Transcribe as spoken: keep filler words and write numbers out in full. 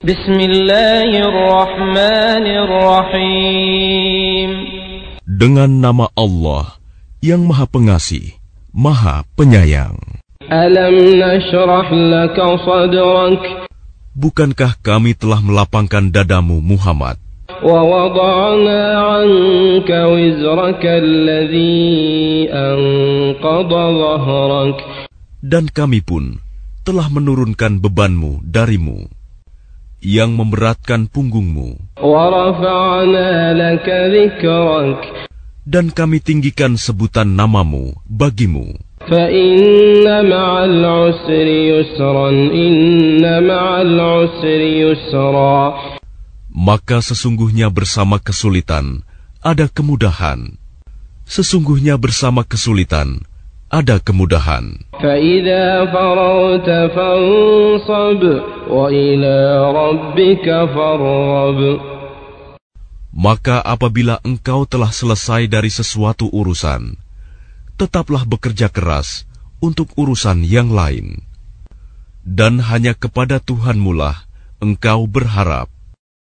Bismillahirrahmanirrahim. Dengan nama Allah yang Maha Pengasih, Maha Penyayang. Alam nashrah laka sadrak. Bukankah kami telah melapangkan dadamu, Muhammad? Wa wada'na 'anka wizraka alladhi anqadha dhahrak. Dan kami pun telah menurunkan bebanmu darimu, yang memberatkan punggungmu. Wa rafa'na laka dhikrak. Dan kami tinggikan sebutan namamu bagimu. فَإِنَّ مَعَ الْعُسْرِ يُسْرًا إِنَّ مَعَ الْعُسْرِ يُسْرًا. Maka sesungguhnya bersama kesulitan ada kemudahan. Sesungguhnya bersama kesulitan ada kemudahan. فَإِذَا فَرَغْتَ فَانصَبْ وَإِلَى رَبِّكَ فَارْغَب. Maka apabila engkau telah selesai dari sesuatu urusan, tetaplah bekerja keras untuk urusan yang lain. Dan hanya kepada Tuhanmu lah engkau berharap.